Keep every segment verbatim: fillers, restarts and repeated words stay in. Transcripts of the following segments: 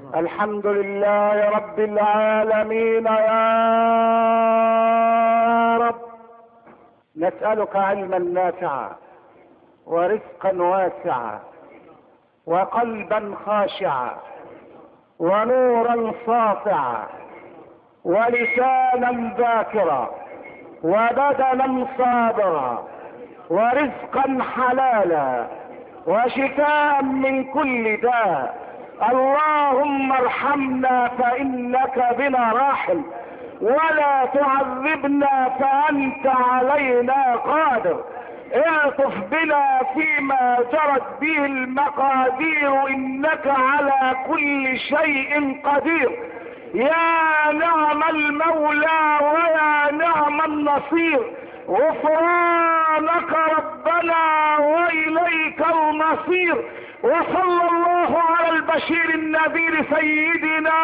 الحمد لله رب العالمين يا رب، نسألك علما نافعا ورزقا واسعا وقلبا خاشعا ونورا ساطعا ولسانا ذاكرا وبدنا صابرا ورزقا حلالا وشفاء من كل داء. اللهم ارحمنا فإنك بنا راحم، ولا تعذبنا فأنت علينا قادر. الطف بنا فيما جرت به المقادير، إنك على كل شيء قدير. يا نعم المولى ويا نعم النصير، غفرانك ربنا وإليك المصير. وصلى الله على البشير النذير سيدنا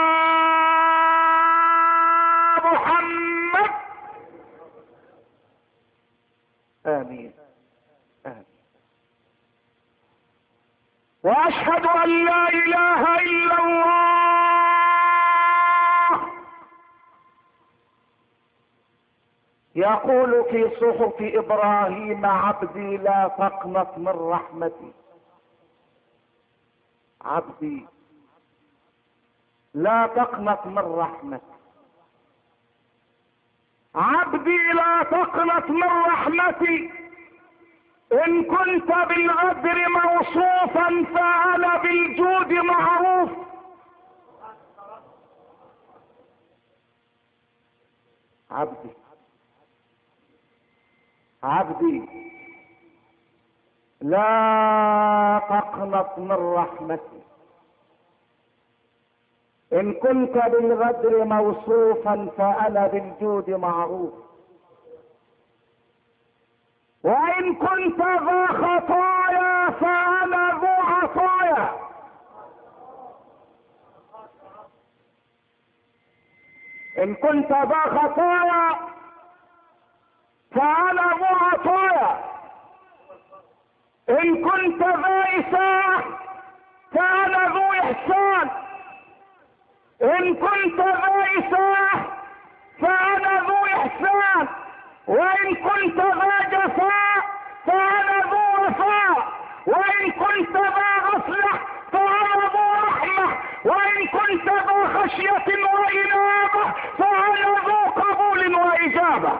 محمد. آمين آمين. وأشهد أن لا إله إلا الله. يقول في صحف إبراهيم عبدي لا تقنط من رحمتي، عبدي لا تقنط من رحمتي، عبدي لا تقنط من رحمتي. إن كنت بالغدر موصوفا فأنا بالجود معروف. عبدي عبدي لا تقنط من رحمتي. إن كنت بالغدر موصوفا فأنا بالجود معروف. وإن كنت ذا خطايا فأنا ذو عطايا. إن كنت ذا خطايا فأنا ذو عطايا. إن كنت ذا إساءة فأنا ذو إحسان. إن كنت ذا إساءة فأنا ذو إحسان. وإن كنت ذا جفاء فأنا ذو وفاء. وإن كنت ذا غفلة فأنا ذو رحمة. وإن كنت ذا خشية وإنابة فأنا ذو قبول وإجابة.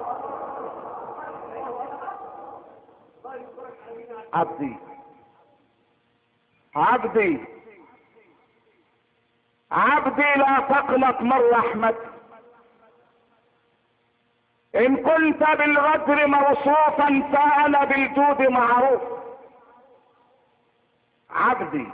عبدي عبدي عبدي لا تقنط من رحمتي. إن كنت بالغدر موصوفا فأنا بالجود معروف. عبدي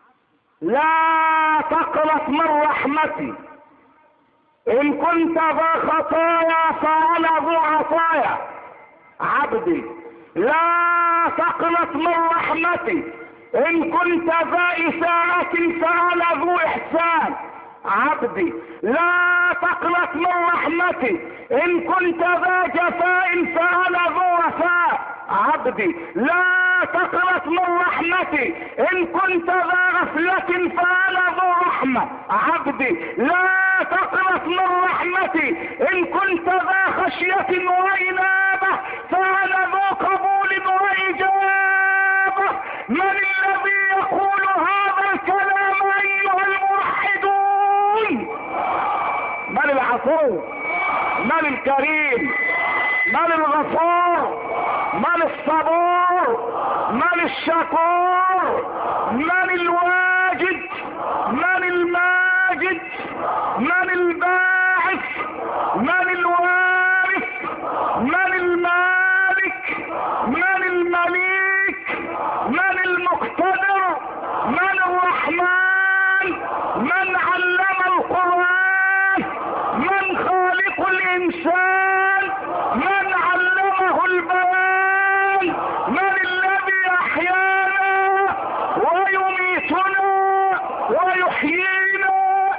لا تقنط من رحمتي. إن كنت ذا خطايا فأنا ذو عطايا. عبدي لا تقنط من رحمتي. إن كنت ذا إساءة فأنا ذو إحسان. عبدي لا تقنط من رحمتي. إن كنت ذا جفاء فأنا ذو وفاء. عبدي لا تقنط من رحمتي. إن كنت ذا غفلة فأنا ذو رحمة. عبدي لا تقنط من رحمتي. إن كنت ذا خشية وإنابة فأنا ذو قبول وإجابة. من الذي يقول هذا الكلام أيها الموحدون؟ من العفو؟ من الكريم؟ من الغفور؟ من الصبور؟ من الشكور؟ من الواجد؟ من الماجد؟ من الباعث؟ من الوارث؟ من المالك؟ من المليك؟ من المقتدر؟ من الرحمن؟ من علم القرآن؟ من خالق الإنسان؟ من علمه البيان؟ من الذي أحيانا ويميتنا ويحيينا؟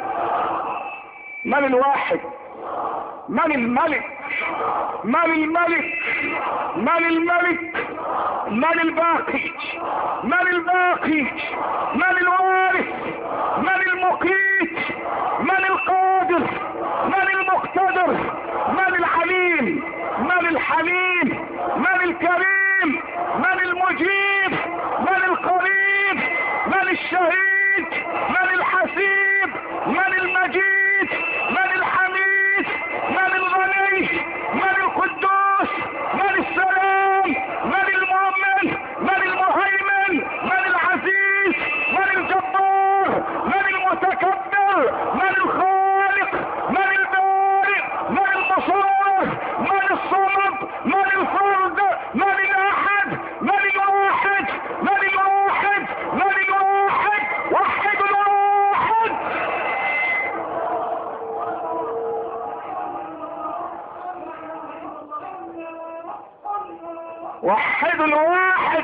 من الواحد؟ من الملك؟ من الملك؟ من الملك؟ من الباقي؟ من الباقي؟ من الوارث؟ من المقيم؟ البر؟ من الخالق؟ من البارئ؟ من المصور؟ من الصمد؟ من الفرد؟ من الاحد؟ من الواحد؟ من الواحد؟ من الواحد؟ وحد الواحد. وحد الواحد.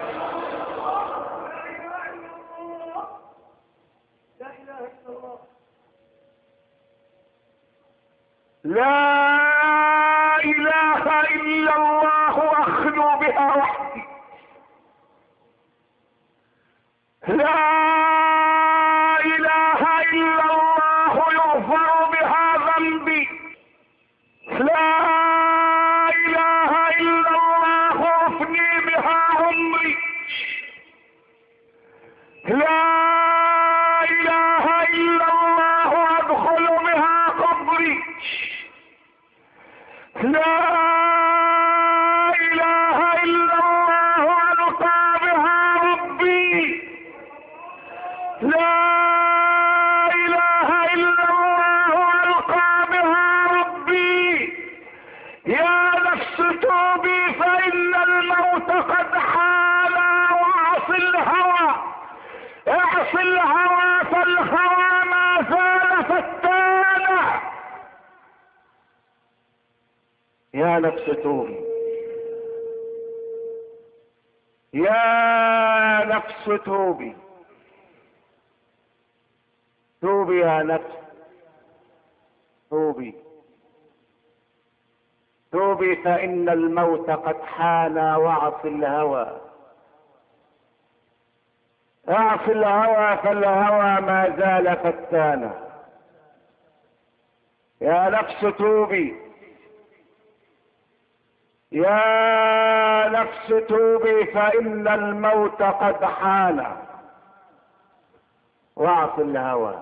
لا اله الا الله اخلو بها وحدي. لا اله الا الله يغفر بها ذنبي. لا اله الا الله افني بها عمري. لا اله الا الله ادخل بها قبري. لا اله الا الله القى بها ربي. لا اله الا الله القى بها ربي. يا نفس توبي فان الموت قد حال واعص الهوى. اعص الهوى فالهوى ما زال فتانا. يا نفس توبي. يا نفس توبي. توبي يا نفس. توبي توبي فإن الموت قد حان واعص الهوى. اعص الهوى فالهوى ما زال فتانا. يا نفس توبي. يا نفس توبي فإن الموت قد حان واعص الهوى.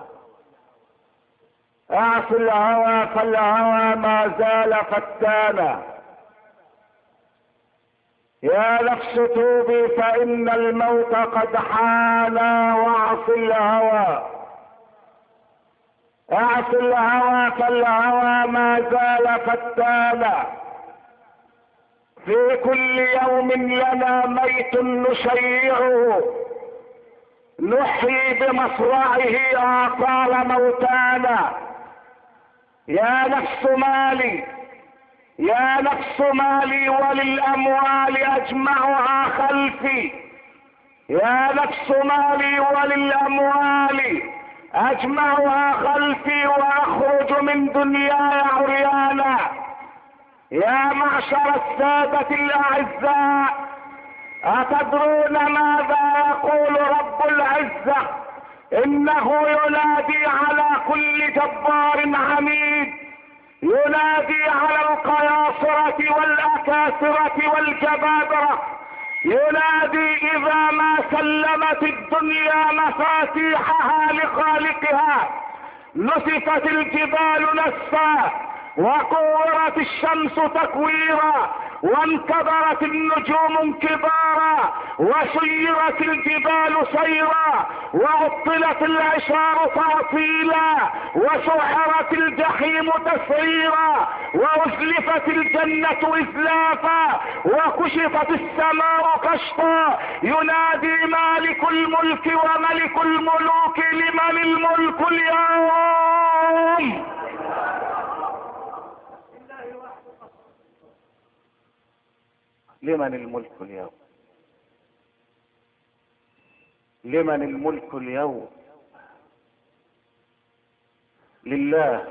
اعص الهوى فالهوى ما زال فتانا. يا نفس توبي فإن الموت قد حان واعص الهوى. اعص الهوى فالهوى ما زال فتانا. في كل يوم لنا ميت نشيعه. نحيي بمصرعه آثار موتانا. يا نفس مالي. يا نفس مالي وللأموال أجمعها خلفي. يا نفس مالي وللأموال أجمعها خلفي وأخرج من دنياي عريانا. يا معشر السادة الأعزاء، أتدرون ماذا يقول رب العزة؟ إنه ينادي على كل جبار عنيد. ينادي على القياصرة والأكاسرة والجبابرة. ينادي إذا ما سلمت الدنيا مفاتيحها لخالقها نسفت الجبال نسفا وكورت الشمس تكويرا وانكدرت النجوم انكبارا وسيرت الجبال سيرا وعطلت العشار تعطيلا وسحرت الجحيم تسعيرا وازلفت الجنة ازلافا وكشفت السماء كشفا. ينادي مالك الملك وملك الملوك لمن الملك اليوم. لمن الملك اليوم؟ لمن الملك اليوم؟ لله.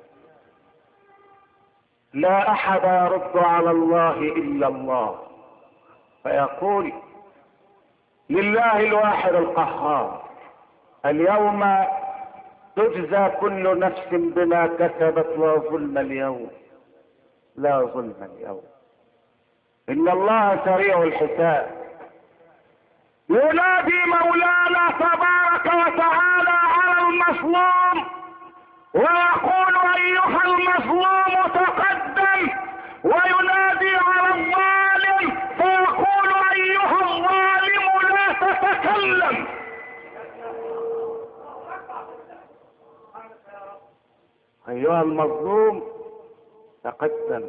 لا احد يرد على الله الا الله، فيقول لله الواحد القهار. اليوم تجزى كل نفس بما كسبت لا ظلم اليوم. لا ظلم اليوم، ان الله سريع الحساب. ينادي مولانا تبارك وتعالى على المظلوم ويقول ايها المظلوم تقدم، وينادي على الظالم فيقول ايها الظالم لا تتكلم. ايها المظلوم تقدم،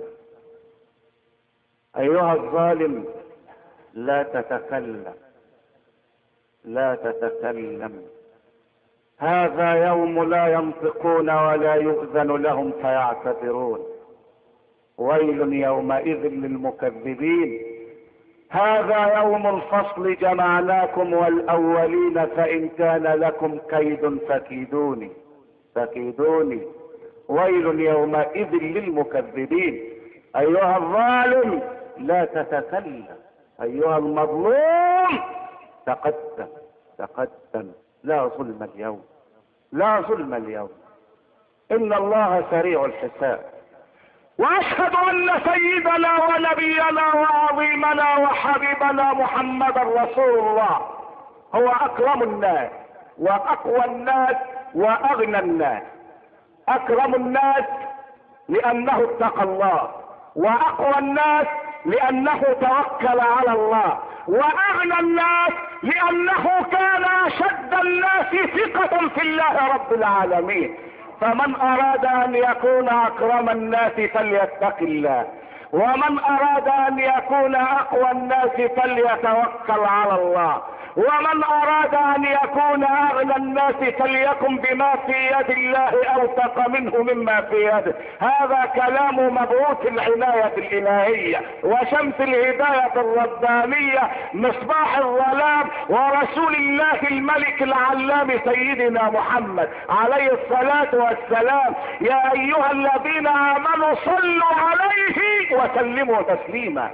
ايها الظالم لا تتكلم، لا تتكلم. هذا يوم لا ينطقون ولا يؤذن لهم فيعتذرون. ويل يومئذ للمكذبين. هذا يوم الفصل جمعناكم والأولين فإن كان لكم كيد فكيدوني فكيدوني. ويل يومئذ للمكذبين. أيها الظالم لا تتكلم، أيها المظلوم تقدم تقدم. لا ظلم اليوم، لا ظلم اليوم. إن الله سريع الحساب. واشهد ان سيدنا ونبينا وعظيمنا وحبيبنا محمد رسول الله هو اكرم الناس واقوى الناس واغنى الناس. اكرم الناس لانه اتقى الله، واقوى الناس لانه توكل على الله، واغنى الناس لانه كان اشد الناس ثقة في الله رب العالمين. فمن اراد ان يكون اكرم الناس فليتق الله، ومن اراد ان يكون اقوى الناس فليتوكل على الله، ومن اراد ان يكون اغنى الناس فليكن بما في يد الله اوثق منه مما في يده. هذا كلام مبعوث العناية الالهية وشمس الهداية الربانية مصباح الظلام ورسول الله الملك العلام سيدنا محمد عليه الصلاة والسلام. يا ايها الذين امنوا صلوا عليه وسلموا تسليما.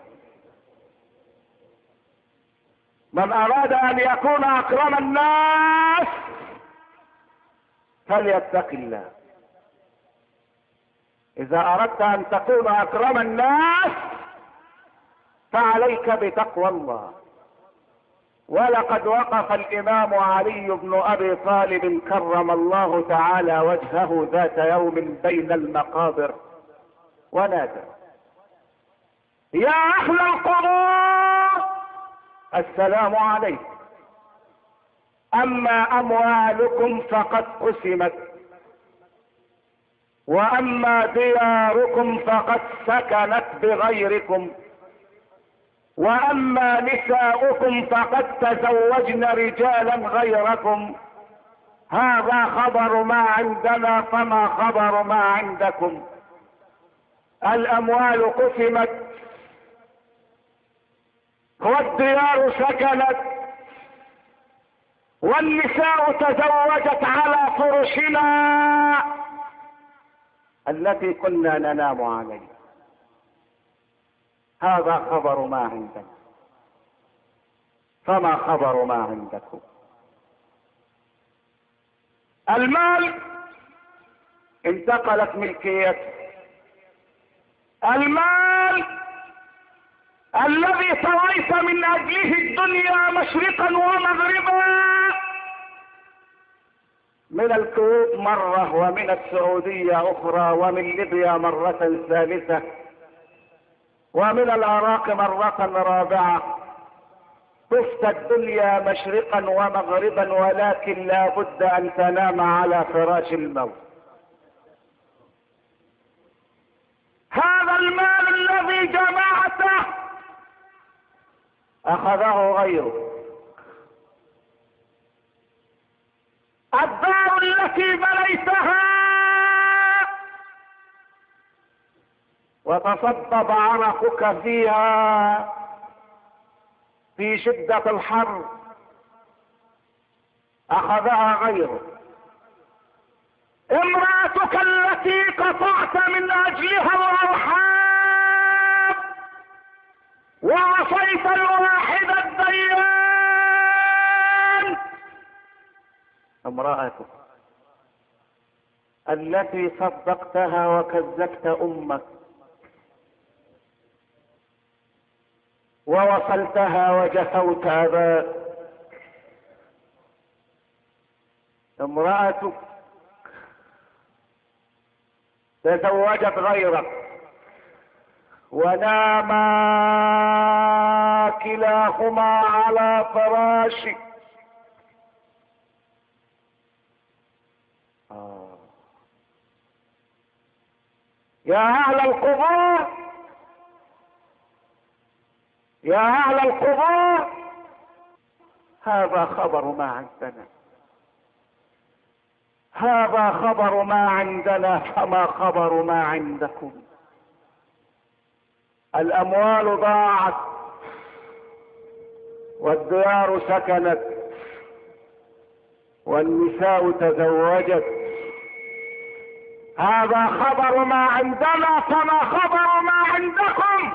من اراد ان يكون اكرم الناس فليتق الله. اذا اردت ان تكون اكرم الناس فعليك بتقوى الله. ولقد وقف الامام علي بن ابي طالب كرم الله تعالى وجهه ذات يوم بين المقابر ونادى: يا اهل القبور السلام عليكم، اما اموالكم فقد قسمت، واما دياركم فقد سكنت بغيركم، واما نساؤكم فقد تزوجن رجالا غيركم. هذا خبر ما عندنا فما خبر ما عندكم. الاموال قسمت والديار سكنت والنساء تزوجت على فرشنا التي كنا ننام عليها. هذا خبر ما عندنا فما خبر ما عندكم. المال انتقلت ملكيته. المال الذي طويت من اجله الدنيا مشرقا ومغربا، من الكويت مرة ومن السعودية اخرى ومن ليبيا مرة ثالثة ومن العراق مرة رابعة. طفت الدنيا مشرقا ومغربا ولكن لا بد ان تنام على فراش الموت. هذا المال الذي جمعته اخذه غيره. الدار التي بنيتها وتصبب عرقك فيها في شدة الحر اخذها غيره. امرأتك التي قطعت من اجلها الارحام وعصيت الواحد الديان، امرأتك التي صدقتها وكذبت امك ووصلتها وجفوت اباك. امرأتك تزوجت غيرك وناما كلاهما على فراشك. آه. يا اهل القبور، يا اهل القبور، هذا خبر ما عندنا، هذا خبر ما عندنا، فما خبر ما عندكم؟ الاموال ضاعت والديار سكنت والنساء تزوجت، هذا خبر ما عندنا، فما خبر ما عندكم؟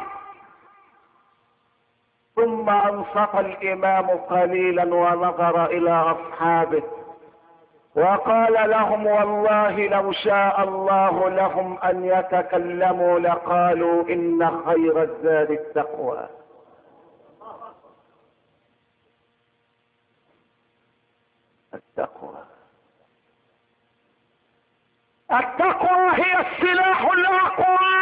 ثم انصت الامام قليلا ونظر الى اصحابه وقال لهم: والله لو شاء الله لهم ان يتكلموا لقالوا ان خير الزاد التقوى. التقوى، التقوى هي السلاح الاقوى.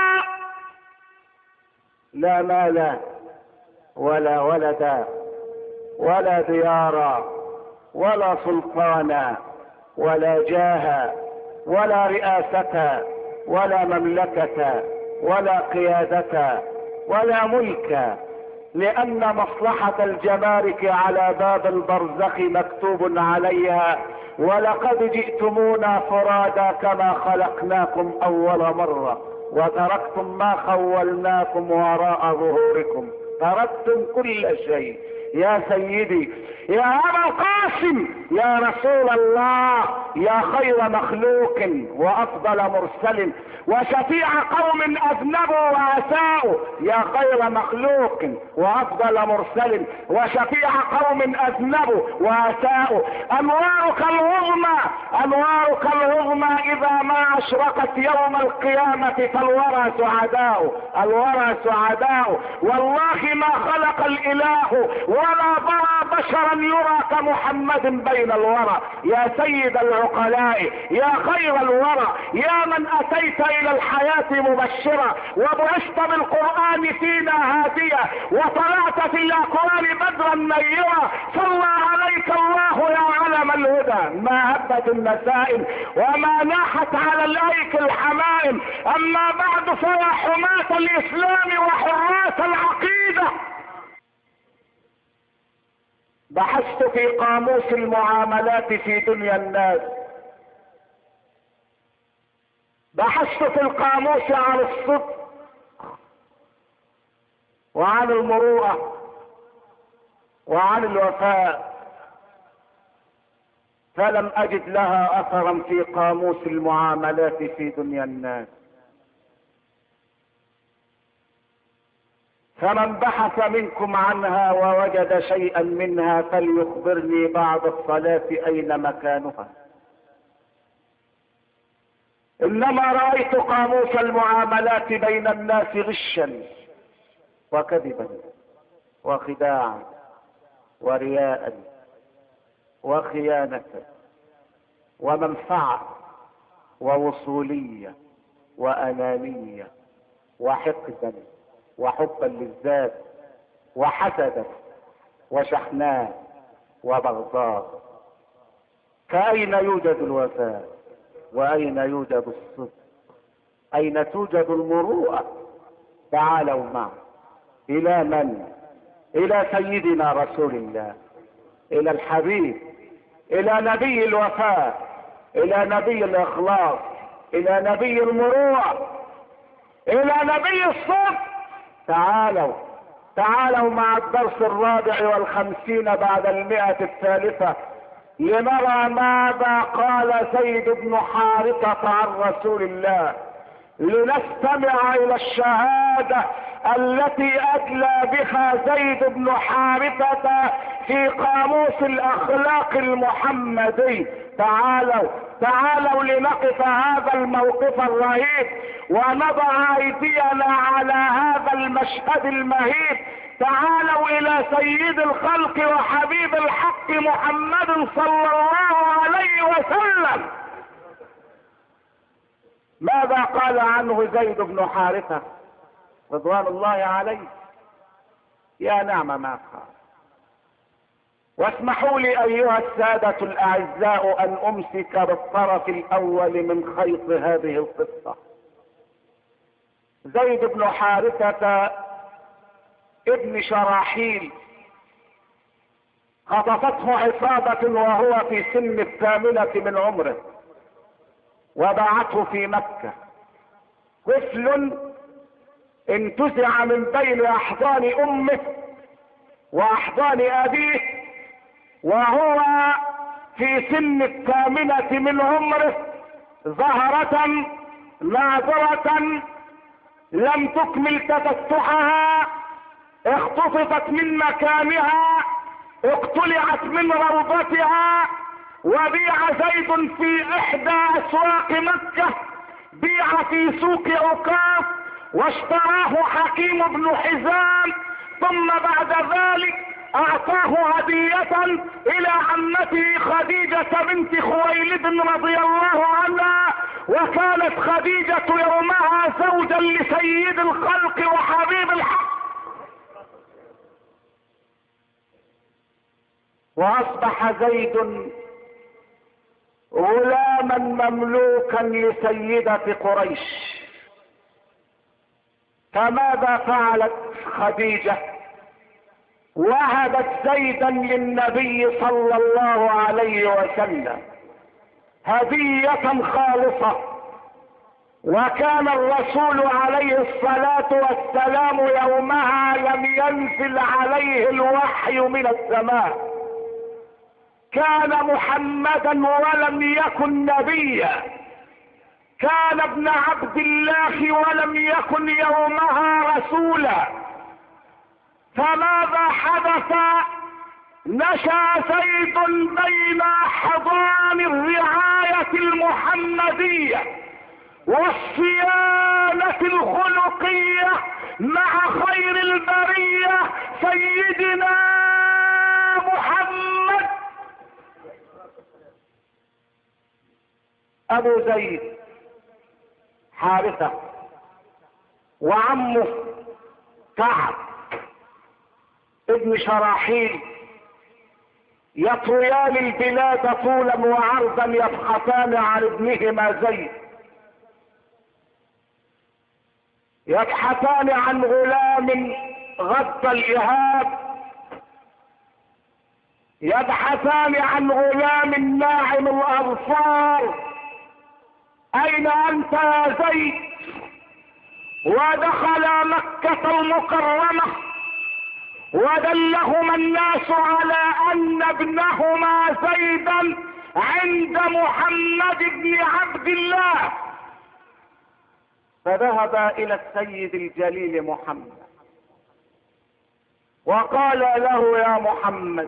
لا مال ولا ولدا ولا ديارا ولا سلطانا ولا جاها ولا رئاسة ولا مملكة ولا قيادة ولا ملك، لأن مصلحة الجمارك على باب البرزخ مكتوب عليها: ولقد جئتمونا فرادا كما خلقناكم أول مرة وتركتم ما خولناكم وراء ظهوركم، تركتم كل شيء. يا سيدي، يا أبا القاسم، يا رسول الله، يا خير مخلوق وأفضل مرسل وشفيع قوم أذنبوا وأساءوا، يا خير مخلوق وأفضل مرسل وشفيع قوم أذنبوا وأساءوا، أنوارك العظمى، أنوارك العظمى إذا ما أشرقت يوم القيامة فالورى سعداء، الورى سعداء. والله ما خلق الإله ولا ضرى بشرا يرى كمحمد بين الورى. يا سيد العقلاء، يا خير الورى، يا من أتيت إلى الحياة مبشرة وبعثت بالقرآن فينا هادية وطلعت في الأكوان بدرا نيرا، صلى عليك الله يا علم الهدى. ما هبت النسائم وما ناحت على الأيك الحمائم، أما بعد فيا حماة الإسلام وحراس العقيدة، بحثت في قاموس المعاملات في دنيا الناس، بحثت في القاموس عن الصدق وعن المروءة وعن الوفاء، فلم اجد لها اثرا في قاموس المعاملات في دنيا الناس. فمن بحث منكم عنها ووجد شيئا منها فليخبرني بعد الصلاة اين مكانها. انما رأيت قاموس المعاملات بين الناس غشا وكذبا وخداعا ورياء وخيانة ومنفعة ووصولية وأنانية وحقدا وحبا للذات وحسدا وشحناء وبغضاء. فأين يوجد الوفاء؟ وأين يوجد الصدق؟ أين توجد المروءة؟ تعالوا معا إلى من؟ إلى سيدنا رسول الله، إلى الحبيب، إلى نبي الوفاء، إلى نبي الإخلاص، إلى نبي المروءة، إلى نبي الصدق. تعالوا تعالوا مع الدرس الرابع والخمسين بعد المئة الثالثة لنرى ماذا قال زيد بن حارثة عن رسول الله، لنستمع إلى الشهادة التي أدلى بها زيد بن حارثة في قاموس الأخلاق المحمدي. تعالوا تعالوا لنقف هذا الموقف الرهيب ونضع أيدينا على هذا المشهد المهيب. تعالوا إلى سيد الخلق وحبيب الحق محمد صلى الله عليه وسلم. ماذا قال عنه زيد بن حارثة رضوان الله عليه؟ يا نعم ما قال. واسمحوا لي ايها السادة الاعزاء ان امسك بالطرف الاول من خيط هذه القصة. زيد بن حارثة ابن شراحيل خطفته عصابة وهو في سن الثامنة من عمره وباعته في مكة. طفل انتزع من بين احضان امه واحضان ابيه وهو في سن الثامنة من عمره، زهرة ناظرة لم تكمل تفتحها، اختطفت من مكانها، اقتلعت من روضتها، وبيع زيد في احدى اسواق مكة، بيع في سوق عكاظ واشتراه حكيم بن حزام، ثم بعد ذلك اعطاه هدية الى عمته خديجة بنت خويلد رضي الله عنها، وكانت خديجة يومها زوجا لسيد الخلق وحبيب الحق. واصبح زيد غلاما مملوكا لسيدة قريش. فماذا فعلت خديجة؟ وهبت زيدا للنبي صلى الله عليه وسلم هدية خالصة، وكان الرسول عليه الصلاة والسلام يومها لم ينزل عليه الوحي من السماء، كان محمدا ولم يكن نبيا، كان ابن عبد الله ولم يكن يومها رسولا. فماذا حدث؟ نشأ زيد بين حضان الرعاية المحمدية والصيانة الخلقية مع خير البرية سيدنا محمد. ابو زيد حارثة وعمه كعب ابن شراحيل يطويان البلاد طولا وعرضا، يبحثان عن ابنهما زيد، يبحثان عن غلام غض الإهاب، يبحثان عن غلام ناعم الأظفار. أين أنت يا زيد؟ ودخل مكة المكرمة ودلهما الناس على أن ابنهما زيدا عند محمد بن عبد الله، فذهب إلى السيد الجليل محمد وقال له: يا محمد،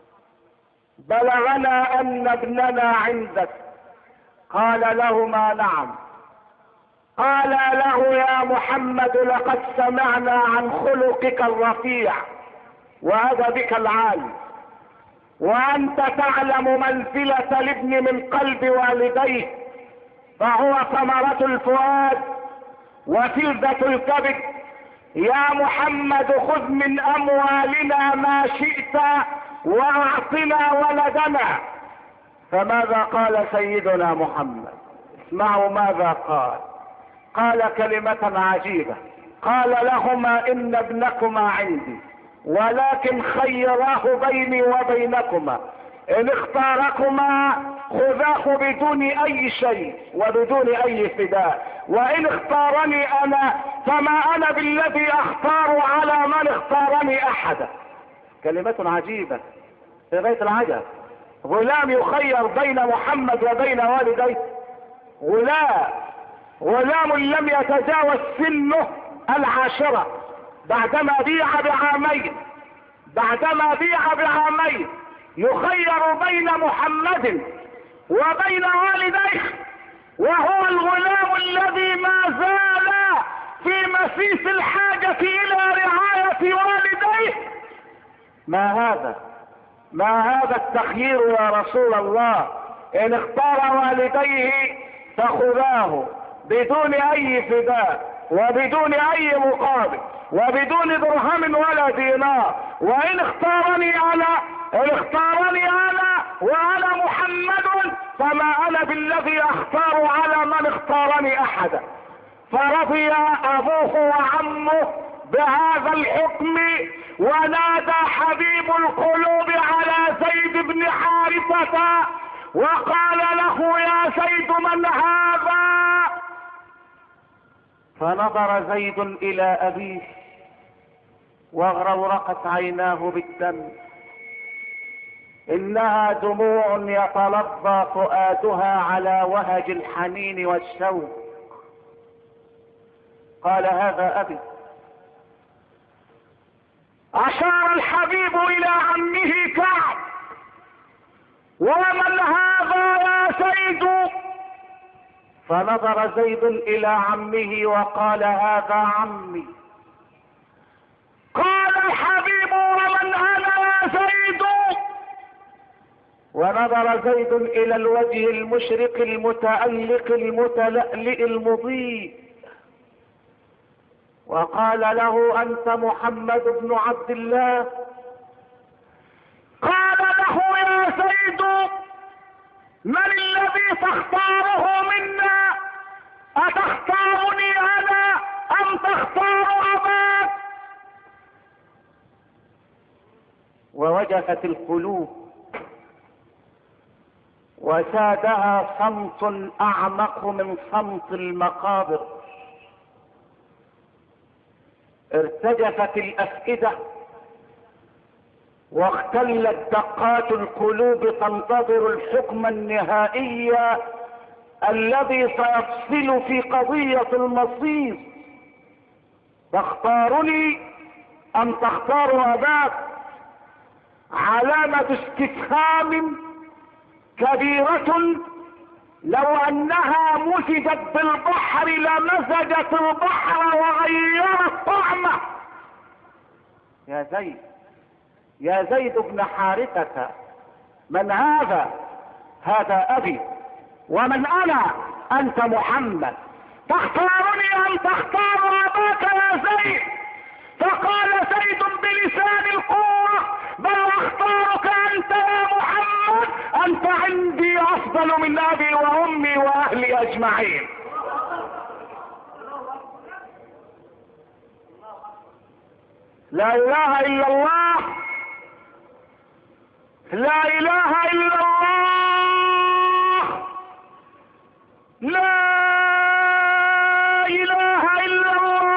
بلغنا أن ابننا عندك. قال لهما: نعم. قال له: يا محمد، لقد سمعنا عن خلقك الرفيع وأدبك العالي، وأنت تعلم منزلة الابن من قلب والديه، فهو ثمرة الفؤاد وفلذة الكبد. يا محمد، خذ من أموالنا ما شئت وأعطنا ولدنا. فماذا قال سيدنا محمد؟ اسمعوا ماذا قال. قال كلمة عجيبة، قال لهما: إن ابنكما عندي، ولكن خيراه بيني وبينكما، إن اختاركما خذاه بدون أي شيء وبدون أي فداء، وإن اختارني أنا فما أنا بالذي أختار على من اختارني أحدا. كلمة عجيبة في غاية العجب. غلام يخير بين محمد وبين والديه، غلام غلام لم يتجاوز سنه العاشرة، بعدما بيع بعامين بعدما بيع بعامين يخير بين محمد وبين والديه، وهو الغلام الذي ما زال في مسيس الحاجة إلى رعاية والديه. ما هذا ما هذا التخيير يا رسول الله؟ إن اختار والديه فخذاه بدون أي فداء وبدون أي مقابل وبدون درهم ولا دينار، وإن اختارني أنا إن اختارني أنا وأنا محمد فما أنا بالذي أختار على من اختارني أحدا. فرضي ابوه وعمه بهذا الحكم، ونادى حبيب القلوب على زيد بن حارثة وقال له: يا زيد من هذا؟ فنظر زيد الى ابيه واغرورقت عيناه بالدم، انها دموع يتلظى فؤادها على وهج الحنين والشوق. قال: هذا ابي. اشار الحبيب الى عمه كعب: ومن هذا يا زيد؟ فنظر زيد الى عمه وقال: هذا عمي. قال الحبيب: ومن انا يا زيد؟ ونظر زيد الى الوجه المشرق المتألق المتلألئ المضيء وقال له: انت محمد بن عبد الله؟ قال له: يا زيد، من الذي تختاره منا؟ اتختارني انا ام تختار اباك؟ ووجفت القلوب وسادها صمت اعمق من صمت المقابر. ارتجفت الافئدة واختلت دقات القلوب تنتظر الحكم النهائي الذي سيفصل في قضية المصير. تختارني ام تختار اباك؟ علامة استفهام كبيرة لو انها مزجت بالبحر لمزجت البحر وغيرت طعمه. يا زيد، يا زيد بن حارثة، من هذا؟ هذا ابي. ومن انا؟ انت محمد. تختارني ام تختار اباك يا زيد؟ فقال زيد بلسان القوة: بل اختارك انت يا محمد، انت عندي افضل من ابي وامي واهلي اجمعين. لا اله الا الله، لا اله الا الله، لا اله الا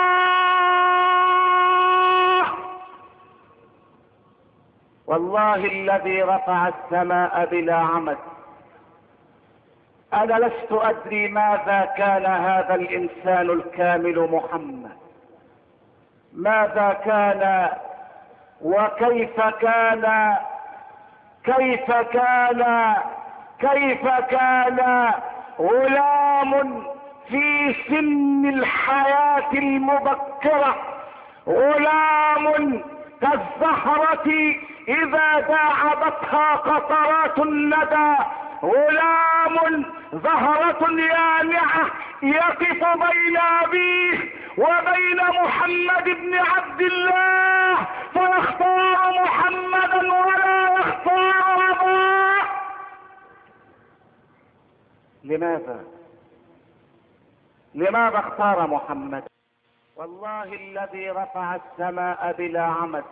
الله. والله الذي رفع السماء بلا عمد، انا لست ادري ماذا كان هذا الانسان الكامل محمد، ماذا كان وكيف كان، كيف كان كيف كان غلام في سن الحياة المبكرة، غلام كالزهرة اذا داعبتها قطرات الندى، غلام زهرة يانعة يقف بين ابيه وبين محمد بن عبد الله، فيختار محمدا ولا يختار اباه. لماذا؟ لماذا اختار محمد؟ والله الذي رفع السماء بلا عمد،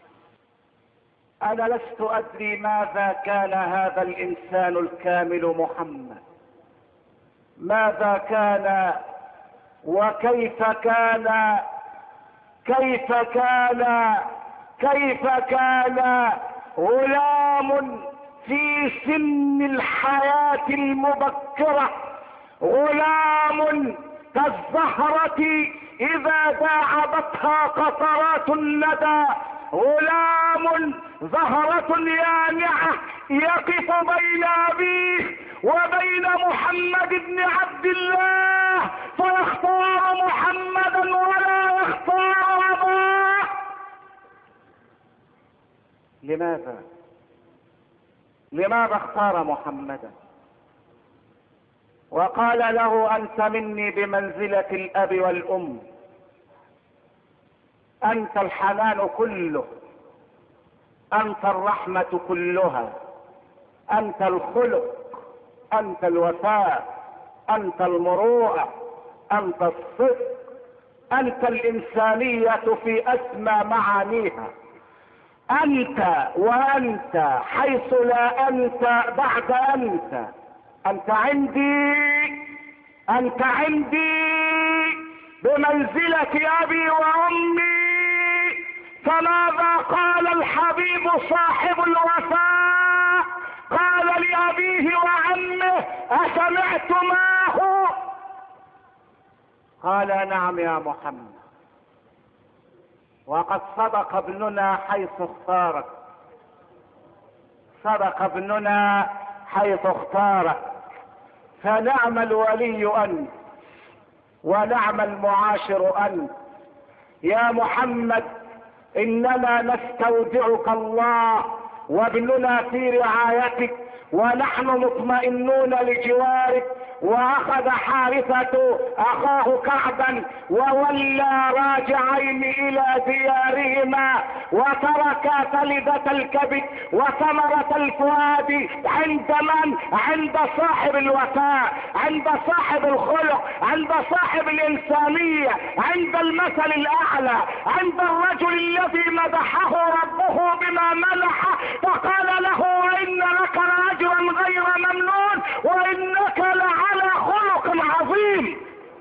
انا لست ادري ماذا كان هذا الانسان الكامل محمد، ماذا كان وكيف كان، كيف كان كيف كان غلام في سن الحياة المبكرة، غلام كالزهرة اذا داعبتها قطرات الندى، غلام زهرة يانعة يقف بين ابيه وبين محمد بن عبد الله، فيختار محمدا ولا يختار اباه. لماذا؟ لماذا اختار محمدا؟ وقال له: انت مني بمنزلة الاب والام، انت الحنان كله، انت الرحمة كلها، انت الخلق، انت الوفاء، انت المروءة، انت الصدق، انت الانسانية في اسمى معانيها، انت وانت حيث لا انت بعد انت. انت عندي، انت عندي بمنزلة ابي وامي. فماذا قال الحبيب صاحب الوفاء؟ قال لابيه وعمه: اسمعتماه؟ قال: نعم يا محمد. وقد صدق ابننا حيث اختارك، صدق ابننا حيث اختارك. فنعم الولي انت ونعم المعاشر انت يا محمد. اننا نستودعك الله، وابننا في رعايتك، ونحن مطمئنون لجوارك. واخذ حارثة اخاه كعبا وولى راجعين الى ديارهما، وترك فلذة الكبد وثمرة الفؤاد عند من؟ عند صاحب الوفاء، عند صاحب الخلق، عند صاحب الانسانية، عند المثل الاعلى، عند الرجل الذي مدحه ربه بما منح، فقال له: وان لك لاجرا غير ممنون، وانك لعلى خلق عظيم.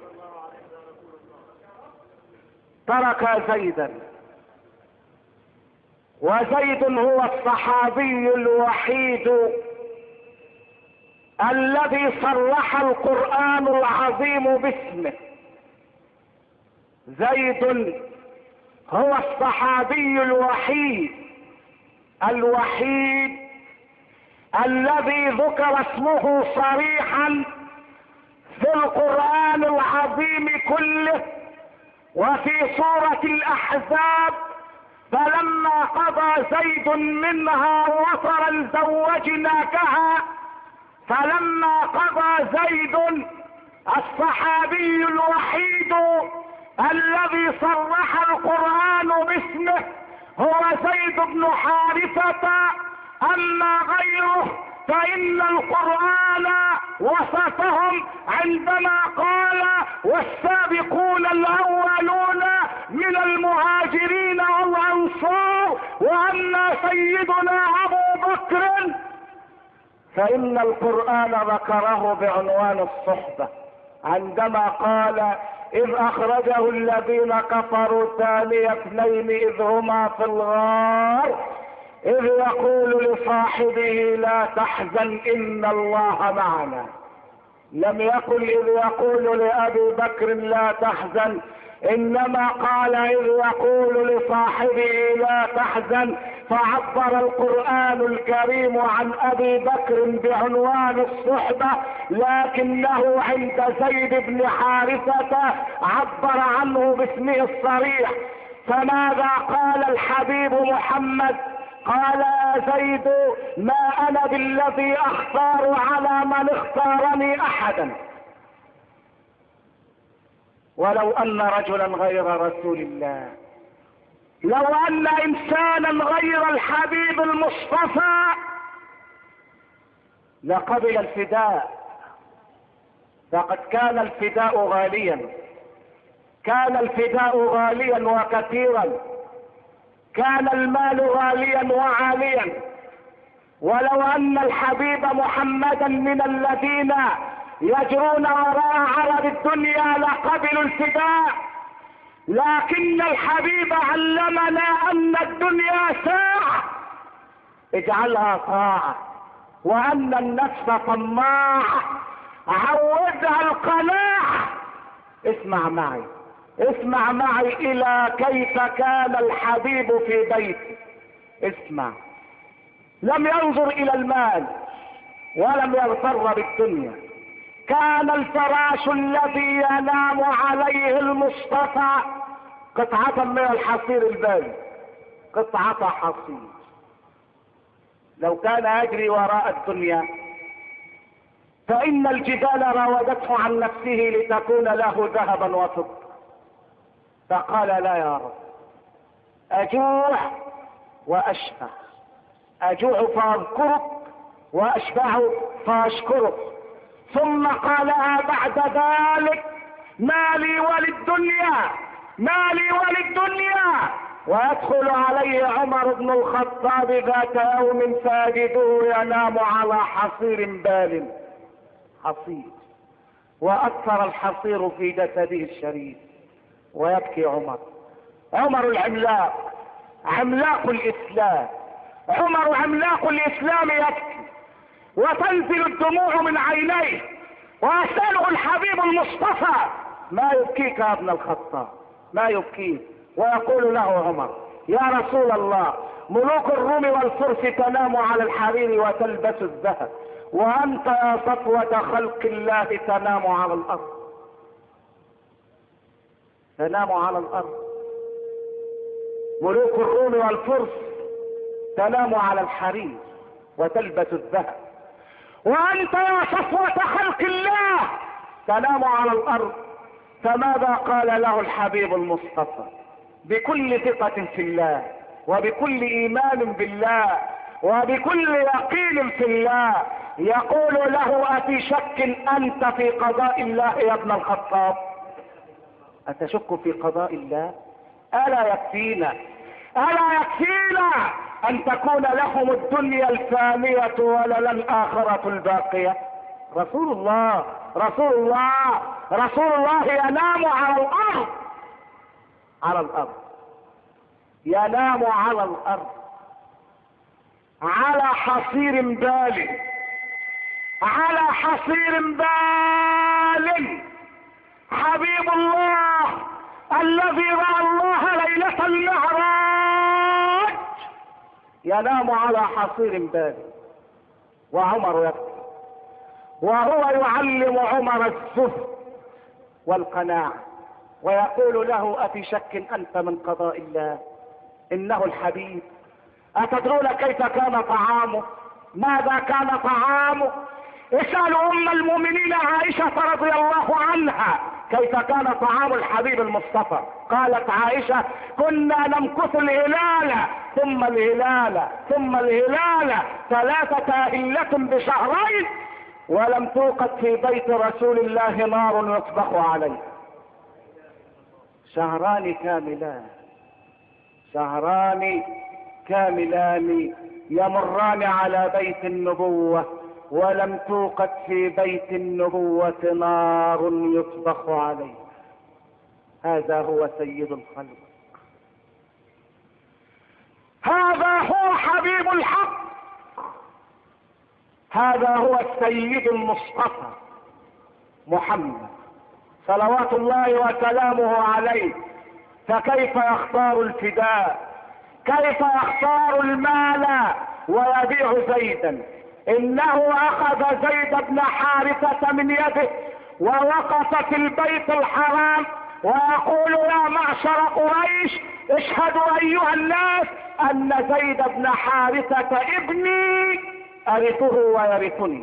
ترك زيدا، وزيد هو الصحابي الوحيد الذي صرح القرآن العظيم باسمه. زيد هو الصحابي الوحيد الوحيد الذي ذكر اسمه صريحا في القرآن العظيم كله وفي سورة الأحزاب. فلما قضى زيد منها وطرا زوجناكها، فلما قضى زيد الصحابي الوحيد الذي صرح القرآن باسمه هو زيد بن حارثة. اما غيره فان القرآن وصفهم عندما قال: والسابقون الاولون من المهاجرين والانصار. واما سيدنا ابو بكر فان القرآن ذكره بعنوان الصحبة، عندما قال: اذ اخرجه الذين كفروا ثاني اثنين اذ هما في الغار اذ يقول لصاحبه لا تحزن ان الله معنا. لم يقل اذ يقول لابي بكر لا تحزن، انما قال اذ يقول لصاحبه لا تحزن. فعبر القرآن الكريم عن ابي بكر بعنوان الصحبة، لكنه عند زيد بن حارثة عبر عنه باسمه الصريح. فماذا قال الحبيب محمد؟ قال: يا زيد ما انا بالذي اختار على من اختارني احدا، ولو ان رجلا غير رسول الله، لو ان انسانا غير الحبيب المصطفى لقبل الفداء. فقد كان الفداء غاليا، كان الفداء غاليا وكثيرا، كان المال غاليا وعاليا. ولو ان الحبيب محمدا من الذين يجرون وراء عرض الدنيا لقبلوا الفداء، لكن الحبيب علمنا ان الدنيا ساعة اجعلها طاعة، وان النفس طماعة عودها القناعة. اسمع معي، اسمع معي الى كيف كان الحبيب في بيته. اسمع، لم ينظر الى المال ولم يغتر بالدنيا. كان الفراش الذي ينام عليه المصطفى قطعة من الحصير البارد، قطعة حصير. لو كان يجري وراء الدنيا فإن الجبال راودته عن نفسه لتكون له ذهبا وفضة، فقال: لا يا رب، أجوع وأشبع، أجوع فأذكرك وأشبع فأشكرك. ثم قالها بعد ذلك مالي وللدنيا مالي وللدنيا. ويدخل عليه عمر بن الخطاب ذات يوم فيجده ينام على حصير بال، حصير، واثر الحصير في جسده الشريف، ويبكي عمر. عمر العملاق، عملاق الاسلام، عمر عملاق الاسلام يبكي وتنزل الدموع من عينيه، ويسأله الحبيب المصطفى: ما يبكيك يا ابن الخطاب؟ ما يبكيك؟ ويقول له عمر: يا رسول الله، ملوك الروم والفرس تنام على الحرير وتلبس الذهب، وانت يا صفوة خلق الله تنام على الارض، تنام على الارض. ملوك الروم والفرس تنام على الحرير وتلبس الذهب، وانت يا صفوة خلق الله تنام على الارض. فماذا قال له الحبيب المصطفى بكل ثقة في الله، وبكل ايمان بالله، وبكل يقين في الله؟ يقول له: أفي شك انت في قضاء الله يا ابن الخطاب؟ أتشك في قضاء الله؟ ألا يكفينا ألا يكفينا أن تكون لهم الدنيا الفانية ولنا الآخرة الباقية؟ رسول الله رسول الله رسول الله ينام على الأرض، على الأرض، ينام على الأرض، على حصير بال، على حصير بال. حبيب الله الذي رأى الله ليلة المعراج ينام على حصير بال، وعمر يبكي، وهو يعلم عمر الزهد والقناعة، ويقول له: أفي شك أنت من قضاء الله؟ إنه الحبيب. أتدرون كيف كان طعامه؟ ماذا كان طعامه؟ اسألوا أم المؤمنين عائشة رضي الله عنها كيف كان طعام الحبيب المصطفى. قالت عائشة: كنا نمكث الهلال ثم الهلال ثم الهلال ثلاثة أهلة بشهرين، ولم توقد في بيت رسول الله نار يطبخ عليه. شهران كاملان، شهران كاملان يمران على بيت النبوة، ولم توقد في بيت النبوة نار يطبخ عليه. هذا هو سيد الخلق، هذا هو حبيب الحق، هذا هو السيد المصطفى محمد صلوات الله وسلامه عليه. فكيف يختار الفداء؟ كيف يختار المال ويبيع زيدا؟ انه اخذ زيد بن حارثة من يده ووقف في البيت الحرام ويقول: يا معشر قريش، اشهدوا ايها الناس ان زيد بن حارثة ابني ارثه ويرثني.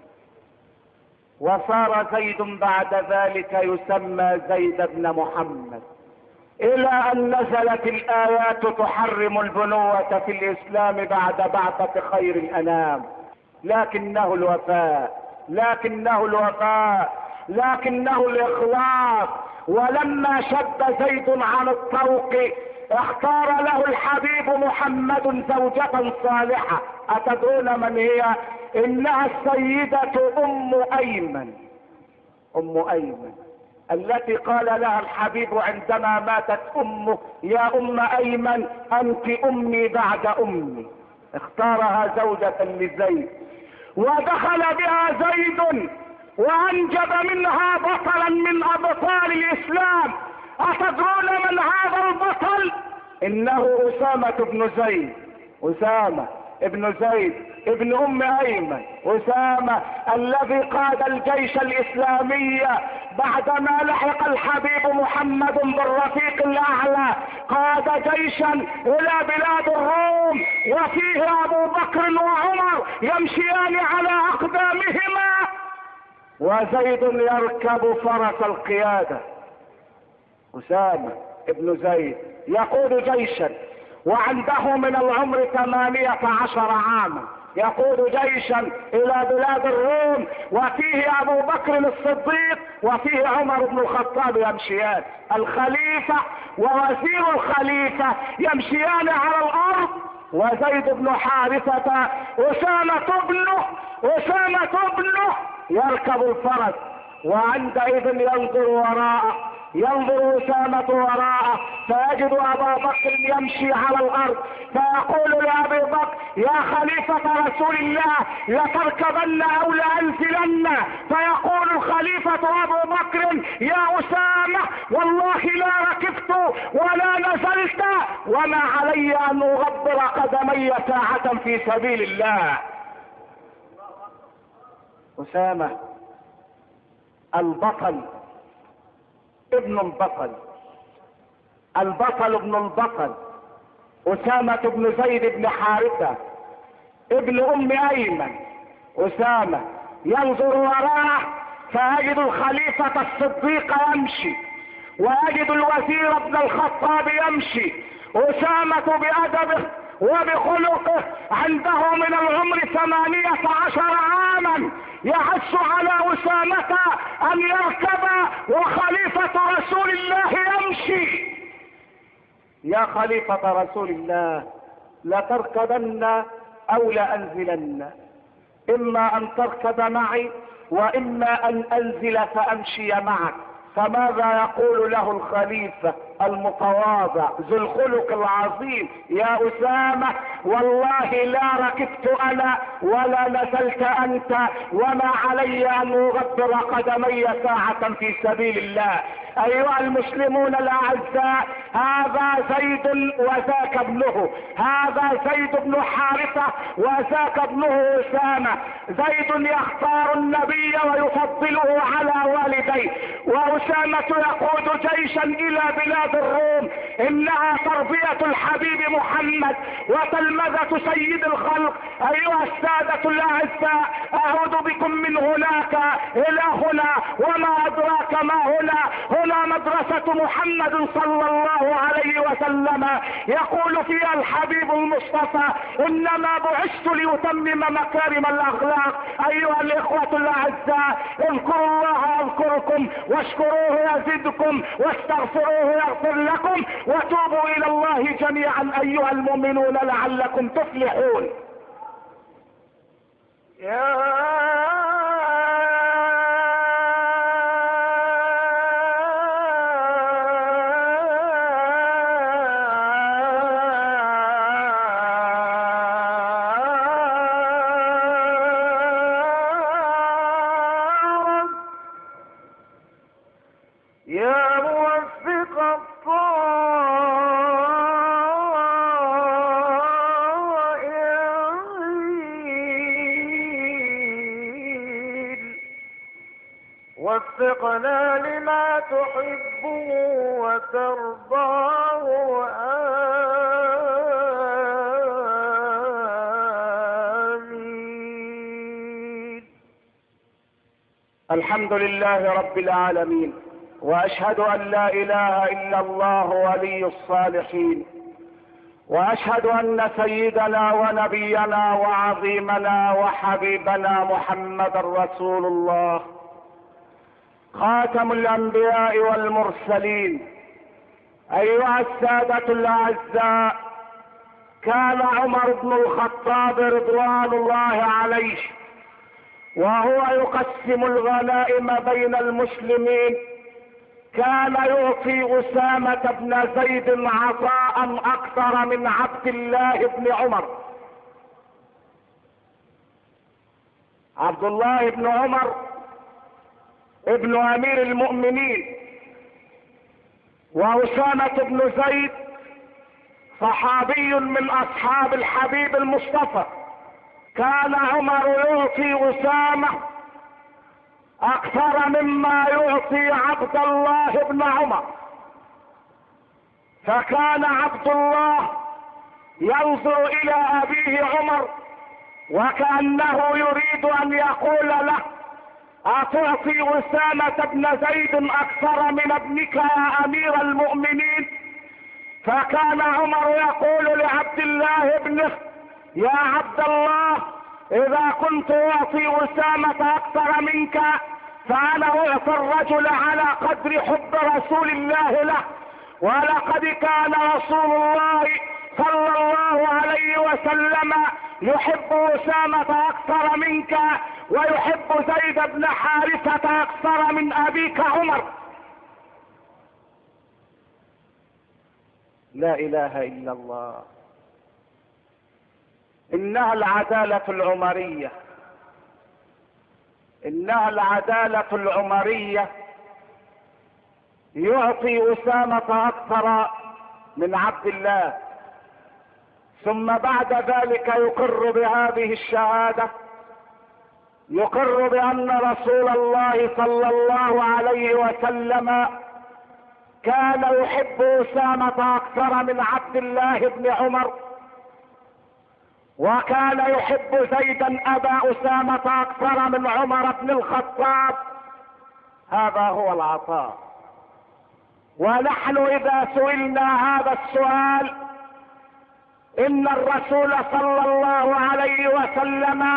وصار زيد بعد ذلك يسمى زيد بن محمد، الى ان نزلت الايات تحرم البنوة في الاسلام بعد بعثة خير الانام. لكنه الوفاء، لكنه الوفاء لكنه الاخلاص. ولما شد زيد عن الطوق اختار له الحبيب محمد زوجة صالحة. اتدرون من هي؟ انها السيدة ام ايمن، ام ايمن التي قال لها الحبيب عندما ماتت امه: يا ام ايمن انت امي بعد امي. اختارها زوجة لزيد، ودخل بها زيد وانجب منها بطلا من ابطال الاسلام. اتدرون من هذا البطل؟ انه اسامة بن زيد، اسامة ابن زيد ابن ام ايمن، اسامة الذي قاد الجيش الاسلامي بعدما لحق الحبيب محمد بالرفيق الاعلى. قاد جيشا الى بلاد الروم وفيه ابو بكر وعمر يمشيان على اقدامهما، وزيد يركب فرس القيادة. اسامة ابن زيد يقود جيشا وعنده من العمر ثمانية عشر عاما، يقود جيشا الى بلاد الروم، وفيه ابو بكر الصديق وفيه عمر بن الخطاب يمشيان، الخليفة ووزير الخليفة يمشيان على الارض، وزيد بن حارثة أسامة ابنه أسامة ابنه يركب الفرس، وعندئذ ينظر وراءه ينظر أسامة وراءه فيجد أبا بكر يمشي على الأرض، فيقول لأبي بكر يا خليفة رسول الله لتركبن أو لأنزلن، فيقول الخليفة أبو بكر يا أسامة والله لا ركبت ولا نزلت، وما علي أن أغبر قدمي ساعة في سبيل الله. أسامة البطل ابن البطل، البطل ابن البطل، أسامة بن زيد بن حارثة ابن ام ايمن. أسامة ينظر وراءه فيجد الخليفة الصديق يمشي، ويجد الوزير ابن الخطاب يمشي. أسامة بأدبه وبخلقه عنده من العمر ثمانية عشر عاما يحث على أسامة أن يركب وخليفة رسول الله يمشي. يا خليفة رسول الله لتركبن أو لأنزلن، إما أن تركب معي وإما أن أنزل فأمشي معك. فماذا يقول له الخليفة المتواضع ذو الخلق العظيم؟ يا أسامة والله لا ركبت أنا ولا نزلت أنت، وما علي أن أغبر قدمي ساعة في سبيل الله. أيها المسلمون الأعزاء، هذا زيد وذاك ابنه، هذا زيد بن حارثة وذاك ابنه أسامة. زيد يختار النبي ويفضله على والديه، وأسامة يقود جيشا إلى بلاد الروم. إنها تربية الحبيب محمد وتلمذة سيد الخلق. أيها السادة الأعزاء، أعود بكم من هناك إلى هنا، وما أدراك ما هنا؟ هنا مدرسة محمد صلى الله عليه وسلم، يقول فيها الحبيب المصطفى إنما بعثت لأتمم مكارم الأخلاق. أيها الإخوة الأعزاء، اذكروا الله يذكركم، واشكروه يزدكم، واستغفروه يغفر لكم، وتوبوا إلى الله جميعا أيها المؤمنون لعلكم تفلحون. يا يا موفق الطائعين وفقنا لما تحبه وترضاه، آمين. الحمد لله رب العالمين، واشهد ان لا اله الا الله ولي الصالحين، واشهد ان سيدنا ونبينا وعظيمنا وحبيبنا محمد رسول الله خاتم الانبياء والمرسلين. ايها السادة الاعزاء، كان عمر بن الخطاب رضوان الله عليه وهو يقسم الغنائم بين المسلمين كان يعطي أسامة بن زيد عطاء أكثر من عبد الله بن عمر. عبد الله بن عمر ابن أمير المؤمنين، وأسامة بن زيد صحابي من أصحاب الحبيب المصطفى. كان عمر يعطي أسامة اكثر مما يعطي عبد الله بن عمر، فكان عبد الله ينظر الى ابيه عمر وكأنه يريد ان يقول له اتعطي أسامة بن زيد اكثر من ابنك يا امير المؤمنين؟ فكان عمر يقول لعبد الله ابنه يا عبد الله اذا كنت اعطي اسامة اكثر منك فانا اعطي الرجل على قدر حب رسول الله له. ولقد كان رسول الله صلى الله عليه وسلم يحب اسامة اكثر منك ويحب زيد بن حارثة اكثر من ابيك عمر. لا اله الا الله. انها العدالة العمرية، انها العدالة العمرية. يعطي اسامة اكثر من عبد الله، ثم بعد ذلك يقر بهذه الشهادة، يقر بان رسول الله صلى الله عليه وسلم كان يحب اسامة اكثر من عبد الله بن عمر، وكان يحب زيدا ابا اسامة اكثر من عمر بن الخطاب. هذا هو العطاء. ونحن اذا سئلنا هذا السؤال، ان الرسول صلى الله عليه وسلم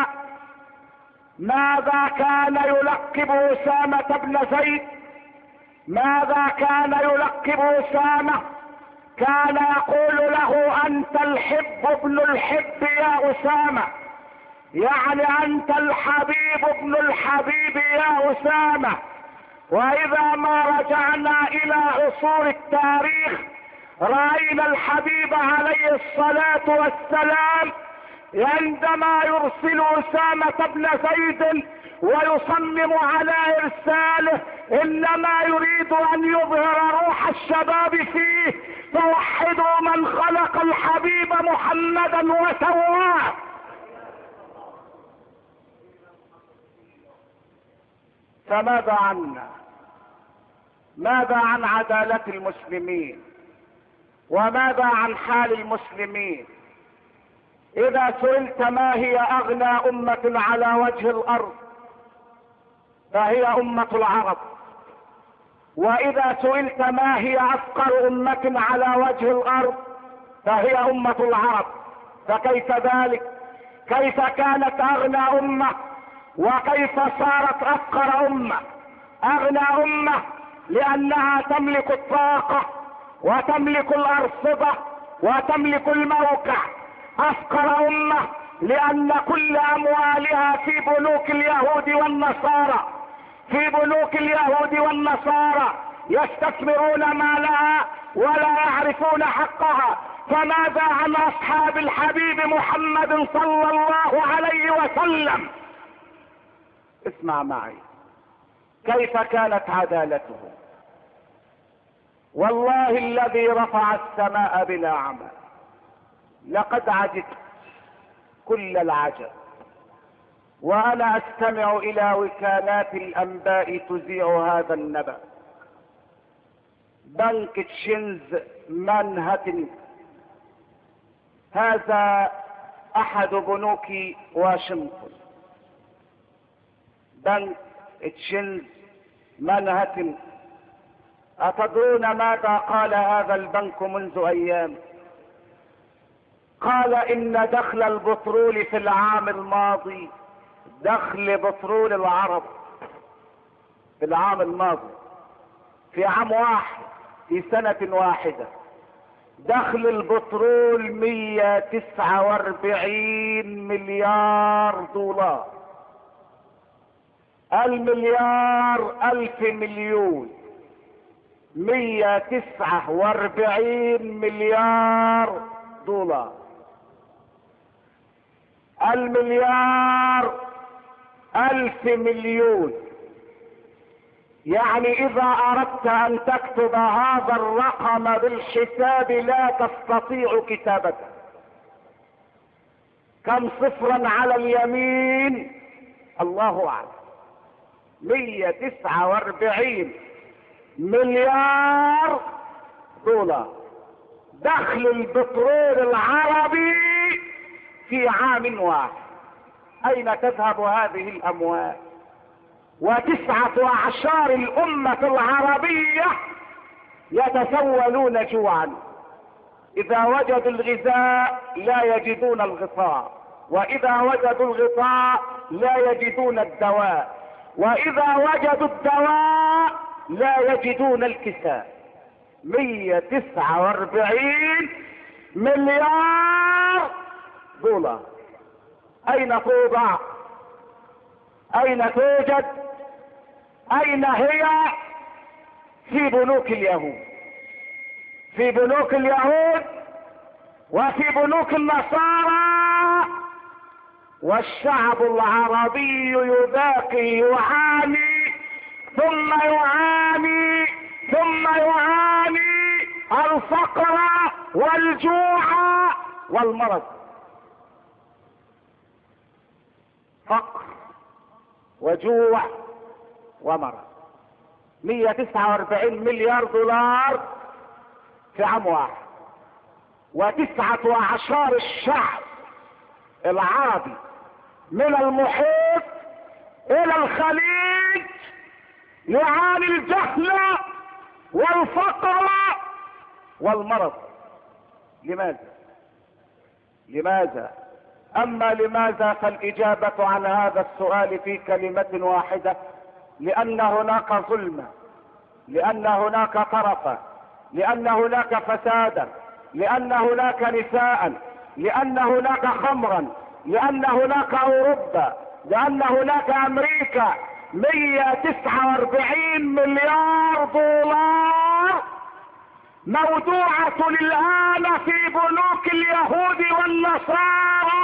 ماذا كان يلقب اسامة بن زيد؟ ماذا كان يلقب اسامة؟ كان يقول له انت الحب ابن الحب يا اسامة، يعني انت الحبيب ابن الحبيب يا اسامة. واذا ما رجعنا الى عصور التاريخ رأينا الحبيب عليه الصلاة والسلام عندما يرسل اسامة بن زيد ويصمم على ارساله انما يريد ان يظهر روح الشباب فيه، فوحدوا من خلق الحبيب محمدا وسواه. فماذا عنا؟ ماذا عن عدالة المسلمين؟ وماذا عن حال المسلمين؟ اذا سئلت ما هي اغنى امة على وجه الارض فهي امة العرب، واذا سئلت ما هي افقر امة على وجه الارض فهي امة العرب. فكيف ذلك؟ كيف كانت اغنى امة وكيف صارت افقر امة؟ اغنى امة لانها تملك الطاقة وتملك الارصدة وتملك الموقع. افقر امة لان كل اموالها في بنوك اليهود والنصارى، في بنوك اليهود والنصارى يستثمرون مالها ولا يعرفون حقها. فماذا عن اصحاب الحبيب محمد صلى الله عليه وسلم؟ اسمع معي كيف كانت عدالته. والله الذي رفع السماء بلا عمى لقد عجبت كل العجب وانا استمع الى وكالات الانباء تذيع هذا النبأ. بنك تشينز مانهاتن، هذا احد بنوك واشنطن. بنك تشينز مانهاتن. اتدرون ماذا قال هذا البنك منذ ايام؟ قال ان دخل البترول في العام الماضي، دخل بترول العرب في العام الماضي، في عام واحد، في سنة واحدة، دخل البترول مية تسعة واربعين مليار دولار. المليار الف مليون، مية تسعة واربعين مليار دولار. المليار الف مليون، يعني اذا اردت ان تكتب هذا الرقم بالحساب لا تستطيع كتابته. كم صفرا على اليمين؟ الله اعلم. مية تسعة واربعين مليار دولار دخل البترول العربي في عام واحد. اين تذهب هذه الاموال؟ وتسعة اعشار الامة العربية يتسولون جوعا، اذا وجدوا الغذاء لا يجدون الغطاء، واذا وجدوا الغطاء لا يجدون الدواء، واذا وجدوا الدواء لا يجدون الكساء. مية تسعة واربعين مليار دولار اين توضع؟ اين توجد؟ اين هي؟ في بنوك اليهود، في بنوك اليهود وفي بنوك النصارى. والشعب العربي يباقي يعاني ثم يعاني ثم يعاني الفقر والجوع والمرض. فقر وجوع ومرض. مية تسعة واربعين مليار دولار في عام واحد، وتسعة اعشار الشعب العربي من المحيط الى الخليج يعاني الجهل والفقر والمرض. لماذا؟ لماذا؟ اما لماذا فالاجابة عن هذا السؤال في كلمة واحدة: لان هناك ظلما، لان هناك طرفا، لان هناك فسادا، لان هناك نساء، لان هناك خمرا، لان هناك اوروبا، لان هناك امريكا. مية تسعة واربعين مليار دولار موضوعة الآن في بنوك اليهود والنصارى،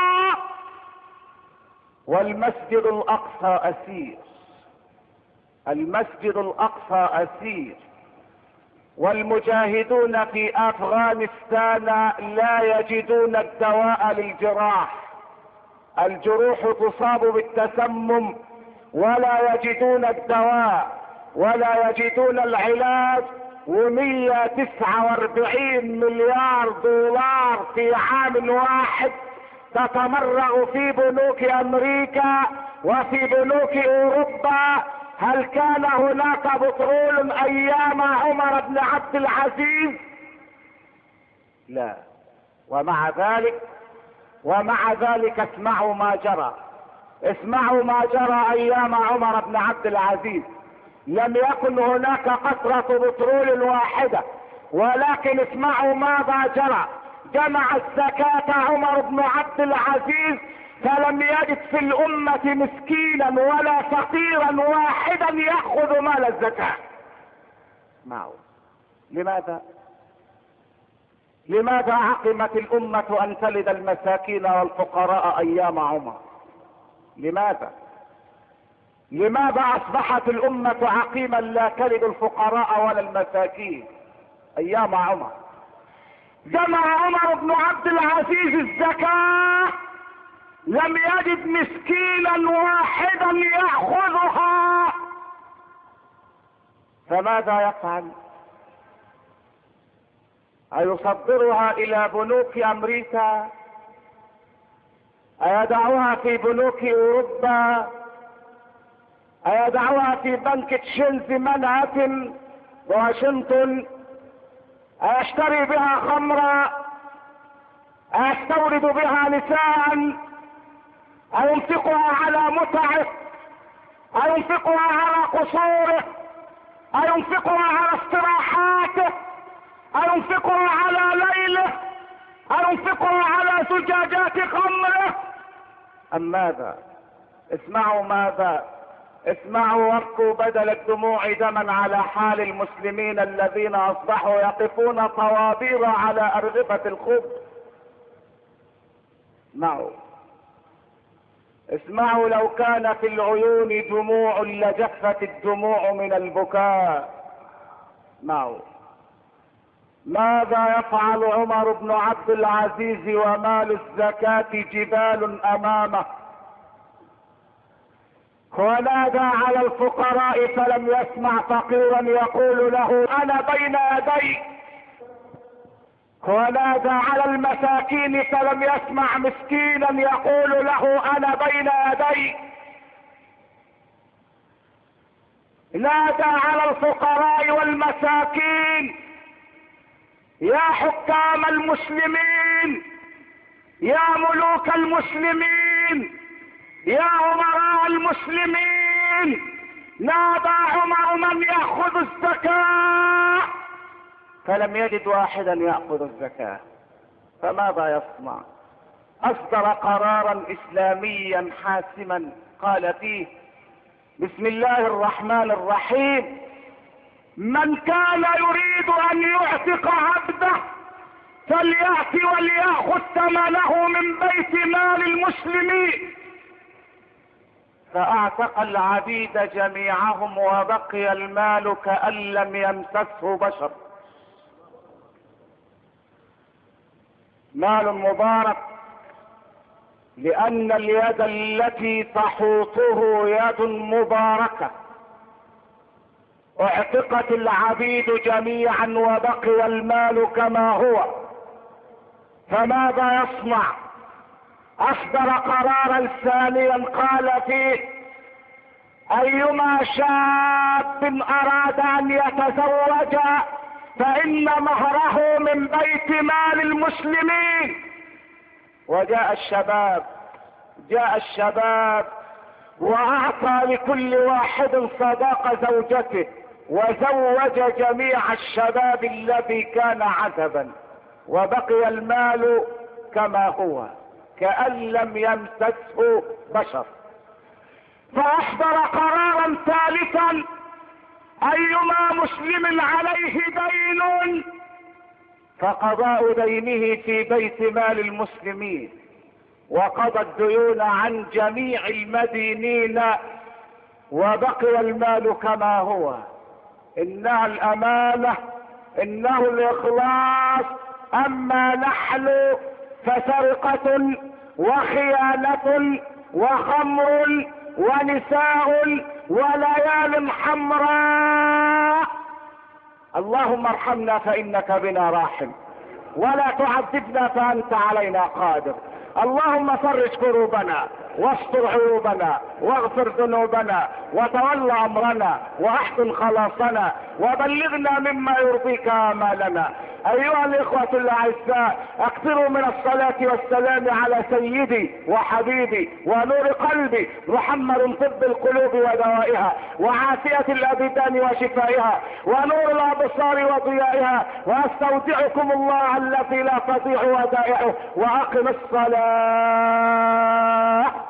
والمسجد الأقصى أسير، المسجد الأقصى أسير. والمجاهدون في أفغانستان لا يجدون الدواء للجراح، الجروح تصاب بالتسمم ولا يجدون الدواء ولا يجدون العلاج. ومية تسعة واربعين مليار دولار في عام واحد تتمرغ في بنوك امريكا وفي بنوك اوروبا. هل كان هناك بترول ايام عمر بن عبد العزيز؟ لا. ومع ذلك ومع ذلك اسمعوا ما جرى، اسمعوا ما جرى ايام عمر بن عبد العزيز. لم يكن هناك قطرة بترول واحدة، ولكن اسمعوا ماذا جرى. جمع الزكاة عمر بن عبد العزيز فلم يجد في الأمة مسكينا ولا فقيرا واحدا يأخذ مال الزكاة معه. لماذا؟ لماذا عقمت الأمة أن تلد المساكين والفقراء أيام عمر؟ لماذا؟ لماذا أصبحت الأمة عقيما لا تلد الفقراء ولا المساكين أيام عمر؟ جمع عمر بن عبد العزيز الزكاة لم يجد مسكينا واحدا يأخذها، فماذا يفعل؟ أيصدرها إلى بنوك أمريكا؟ أيدعوها في بنوك أوروبا؟ أيدعوها في بنك تشيلز منهاتن واشنطن؟ أيشتري بها خمرا؟ أيستورد بها نساء؟ أينفقها على متعه؟ أينفقها على قصوره؟ أينفقها على استراحاته؟ أينفقها على ليله؟ أينفقها على زجاجات خمره؟ أم ماذا؟ اسمعوا ماذا؟ اسمعوا وابكوا بدل الدموع دما على حال المسلمين الذين اصبحوا يقفون طوابير على ارغفة الخبز. اسمعوا اسمعوا لو كان في العيون دموع لجفت الدموع من البكاء. اسمعوا ماذا يفعل عمر بن عبد العزيز ومال الزكاة جبال امامه. ونادى على الفقراء فلم يسمع فقيرا يقول له انا بين يديك، ونادى على المساكين فلم يسمع مسكينا يقول له انا بين يديك. نادى على الفقراء والمساكين: يا حكام المسلمين، يا ملوك المسلمين، يا أمراء المسلمين، نادى عمر من يأخذ الزكاة، فلم يجد واحدا يأخذ الزكاة، فماذا يصنع؟ أصدر قرارا إسلاميا حاسما قال فيه: بسم الله الرحمن الرحيم، من كان يريد أن يعتق عبده فليأتي وليأخذ ثمنه من بيت مال المسلمين. فاعتق العبيد جميعهم وبقي المال كأن لم يمسسه بشر. مال مبارك، لأن اليد التي تحوطه يد مباركة. اعتقت العبيد جميعا وبقي المال كما هو، فماذا يصنع؟ اصدر قرارا ثانيا قال فيه: ايما شاب اراد ان يتزوج فان مهره من بيت مال المسلمين. وجاء الشباب جاء الشباب واعطى لكل واحد صداق زوجته، وزوج جميع الشباب الذي كان عزبا، وبقي المال كما هو كأن لم يمسسه بشر. فاصدر قرارا ثالثا: ايما مسلم عليه دين فقضاء دينه في بيت مال المسلمين، وقضى الديون عن جميع المدينين وبقي المال كما هو. انها الامانة، انه الاخلاص. اما نحن فسرقة وخيانة وخمر ونساء وليال حمراء. اللهم ارحمنا فانك بنا راحم، ولا تعذبنا فانت علينا قادر. اللهم فرج كروبنا واستر عيوبنا واغفر ذنوبنا وتول امرنا واحسن خلاصنا وبلغنا مما يرضيك امالنا. ايها الاخوة الاعزاء، اكثروا من الصلاة والسلام على سيدي وحبيبي ونور قلبي محمد، طب القلوب ودوائها وعافية الابدان وشفائها ونور الابصار وضيائها. واستودعكم الله الذي لا تضيع ودائعه، واقم الصلاة.